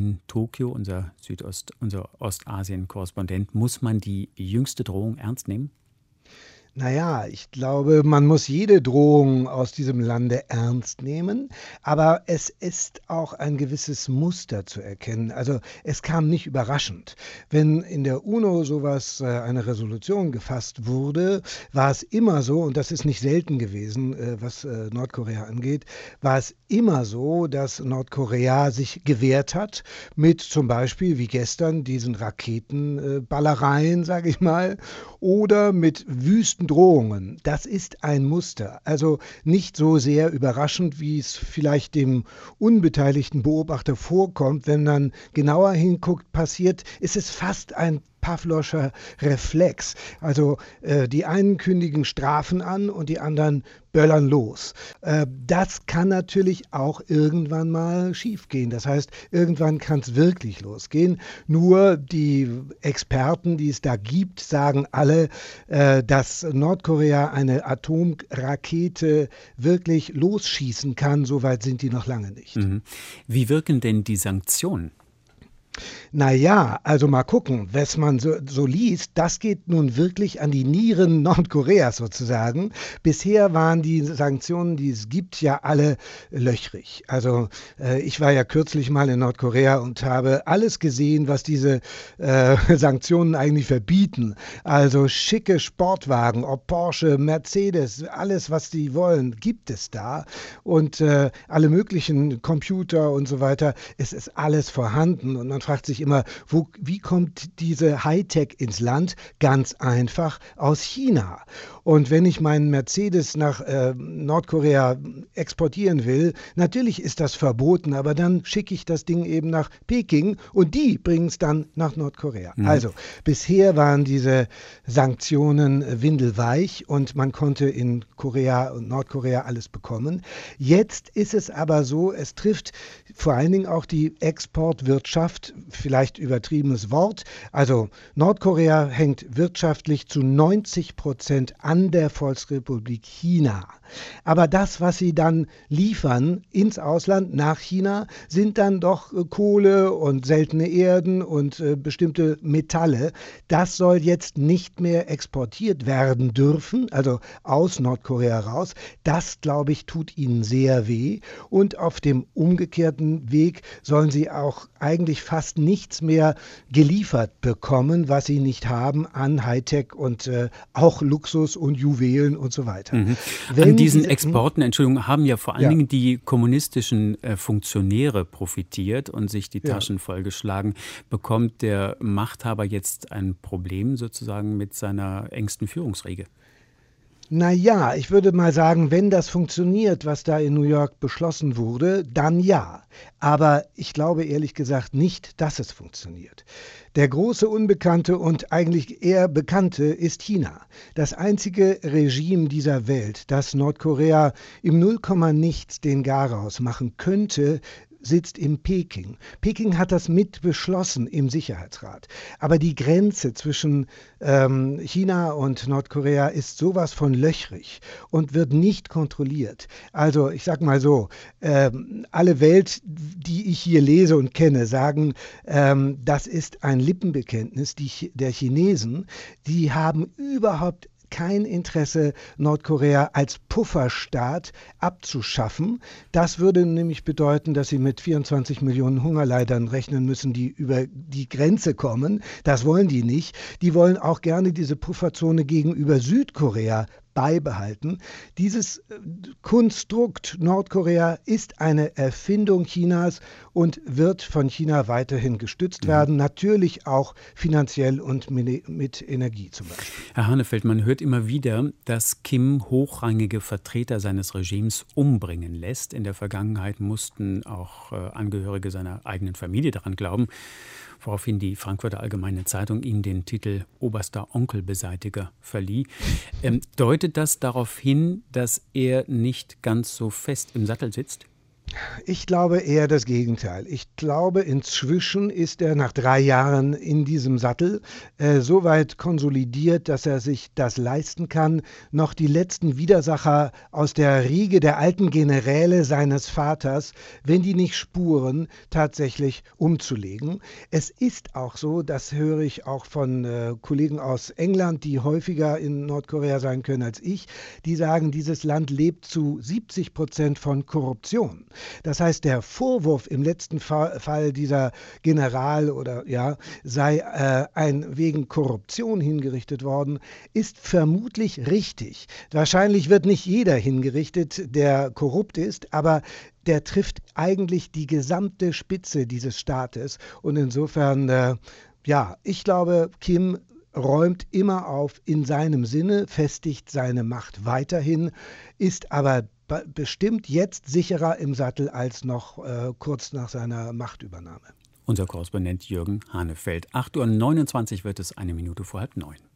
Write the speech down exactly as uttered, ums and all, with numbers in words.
in Tokio, unser Südost, unser Ostasien-Korrespondent. Muss man die jüngste Drohung ernst nehmen? Naja, ich glaube, man muss jede Drohung aus diesem Lande ernst nehmen, aber es ist auch ein gewisses Muster zu erkennen. Also es kam nicht überraschend. Wenn in der UNO sowas, äh, eine Resolution gefasst wurde, war es immer so, und das ist nicht selten gewesen, äh, was äh, Nordkorea angeht, war es immer so, dass Nordkorea sich gewehrt hat mit zum Beispiel, wie gestern, diesen Raketenballereien, sage ich mal, oder mit wüsten Drohungen. Das ist ein Muster. Also nicht so sehr überraschend, wie es vielleicht dem unbeteiligten Beobachter vorkommt. Wenn man genauer hinguckt, passiert, ist es fast ein Pavlovscher Reflex. Also äh, die einen kündigen Strafen an und die anderen böllern los. Äh, das kann natürlich auch irgendwann mal schiefgehen. Das heißt, irgendwann kann es wirklich losgehen. Nur die Experten, die es da gibt, sagen alle, äh, dass Nordkorea eine Atomrakete wirklich losschießen kann. Soweit sind die noch lange nicht. Mhm. Wie wirken denn die Sanktionen? Naja, also mal gucken, was man so, so liest, das geht nun wirklich an die Nieren Nordkoreas sozusagen. Bisher waren die Sanktionen, die es gibt, ja alle löchrig. Also äh, ich war ja kürzlich mal in Nordkorea und habe alles gesehen, was diese äh, Sanktionen eigentlich verbieten. Also schicke Sportwagen, ob Porsche, Mercedes, alles, was die wollen, gibt es da. Und äh, alle möglichen Computer und so weiter, es ist alles vorhanden. Und man fragt sich immer, wo, wie kommt diese Hightech ins Land? Ganz einfach aus China. Und wenn ich meinen Mercedes nach äh, Nordkorea exportieren will, natürlich ist das verboten, aber dann schicke ich das Ding eben nach Peking und die bringen es dann nach Nordkorea. Mhm. Also bisher waren diese Sanktionen windelweich und man konnte in Korea und Nordkorea alles bekommen. Jetzt ist es aber so, es trifft vor allen Dingen auch die Exportwirtschaft, vielleicht übertriebenes Wort. Also Nordkorea hängt wirtschaftlich zu neunzig Prozent an der Volksrepublik China. Aber das, was sie dann liefern ins Ausland nach China, sind dann doch äh, Kohle und seltene Erden und äh, bestimmte Metalle. Das soll jetzt nicht mehr exportiert werden dürfen, also aus Nordkorea raus. Das, glaube ich, tut ihnen sehr weh. Und auf dem umgekehrten Weg sollen sie auch eigentlich fast nichts mehr geliefert bekommen, was sie nicht haben an Hightech und äh, auch Luxus und Juwelen und so weiter. Mhm. An diesen Exporten, Entschuldigung, haben ja vor allen ja. Dingen die kommunistischen äh, Funktionäre profitiert und sich die Taschen ja. vollgeschlagen. Bekommt der Machthaber jetzt ein Problem sozusagen mit seiner engsten Führungsriege? Naja, ich würde mal sagen, wenn das funktioniert, was da in New York beschlossen wurde, dann ja. Aber ich glaube ehrlich gesagt nicht, dass es funktioniert. Der große Unbekannte und eigentlich eher Bekannte ist China. Das einzige Regime dieser Welt, das Nordkorea im Nullkomma nichts den Garaus machen könnte, sitzt in Peking. Peking hat das mit beschlossen im Sicherheitsrat. Aber die Grenze zwischen ähm, China und Nordkorea ist sowas von löchrig und wird nicht kontrolliert. Also ich sag mal so, ähm, alle Welt, die ich hier lese und kenne, sagen, ähm, das ist ein Lippenbekenntnis die, der Chinesen. Die haben überhaupt kein Interesse, Nordkorea als Pufferstaat abzuschaffen. Das würde nämlich bedeuten, dass sie mit vierundzwanzig Millionen Hungerleidern rechnen müssen, die über die Grenze kommen. Das wollen die nicht. Die wollen auch gerne diese Pufferzone gegenüber Südkorea beibehalten. Dieses Konstrukt Nordkorea ist eine Erfindung Chinas und wird von China weiterhin gestützt werden, natürlich auch finanziell und mit Energie zum Beispiel. Herr Hanefeld, man hört immer wieder, dass Kim hochrangige Vertreter seines Regimes umbringen lässt. In der Vergangenheit mussten auch äh, Angehörige seiner eigenen Familie daran glauben, woraufhin die Frankfurter Allgemeine Zeitung ihm den Titel Oberster Onkelbeseitiger verlieh. Ähm, deutet das darauf hin, dass er nicht ganz so fest im Sattel sitzt? Ich glaube eher das Gegenteil. Ich glaube, inzwischen ist er nach drei Jahren in diesem Sattel äh, so weit konsolidiert, dass er sich das leisten kann, noch die letzten Widersacher aus der Riege der alten Generäle seines Vaters, wenn die nicht spuren, tatsächlich umzulegen. Es ist auch so, das höre ich auch von äh, Kollegen aus England, die häufiger in Nordkorea sein können als ich, die sagen, dieses Land lebt zu siebzig Prozent von Korruption. Das heißt, der Vorwurf im letzten Fall dieser General oder ja, sei äh, ein wegen Korruption hingerichtet worden, ist vermutlich richtig. Wahrscheinlich wird nicht jeder hingerichtet, der korrupt ist, aber der trifft eigentlich die gesamte Spitze dieses Staates. Und insofern, äh, ja, ich glaube, Kim räumt immer auf in seinem Sinne, festigt seine Macht weiterhin, ist aber bestimmt jetzt sicherer im Sattel als noch äh, kurz nach seiner Machtübernahme. Unser Korrespondent Jürgen Hanefeld. acht Uhr neunundzwanzig wird es, eine Minute vor halb neun.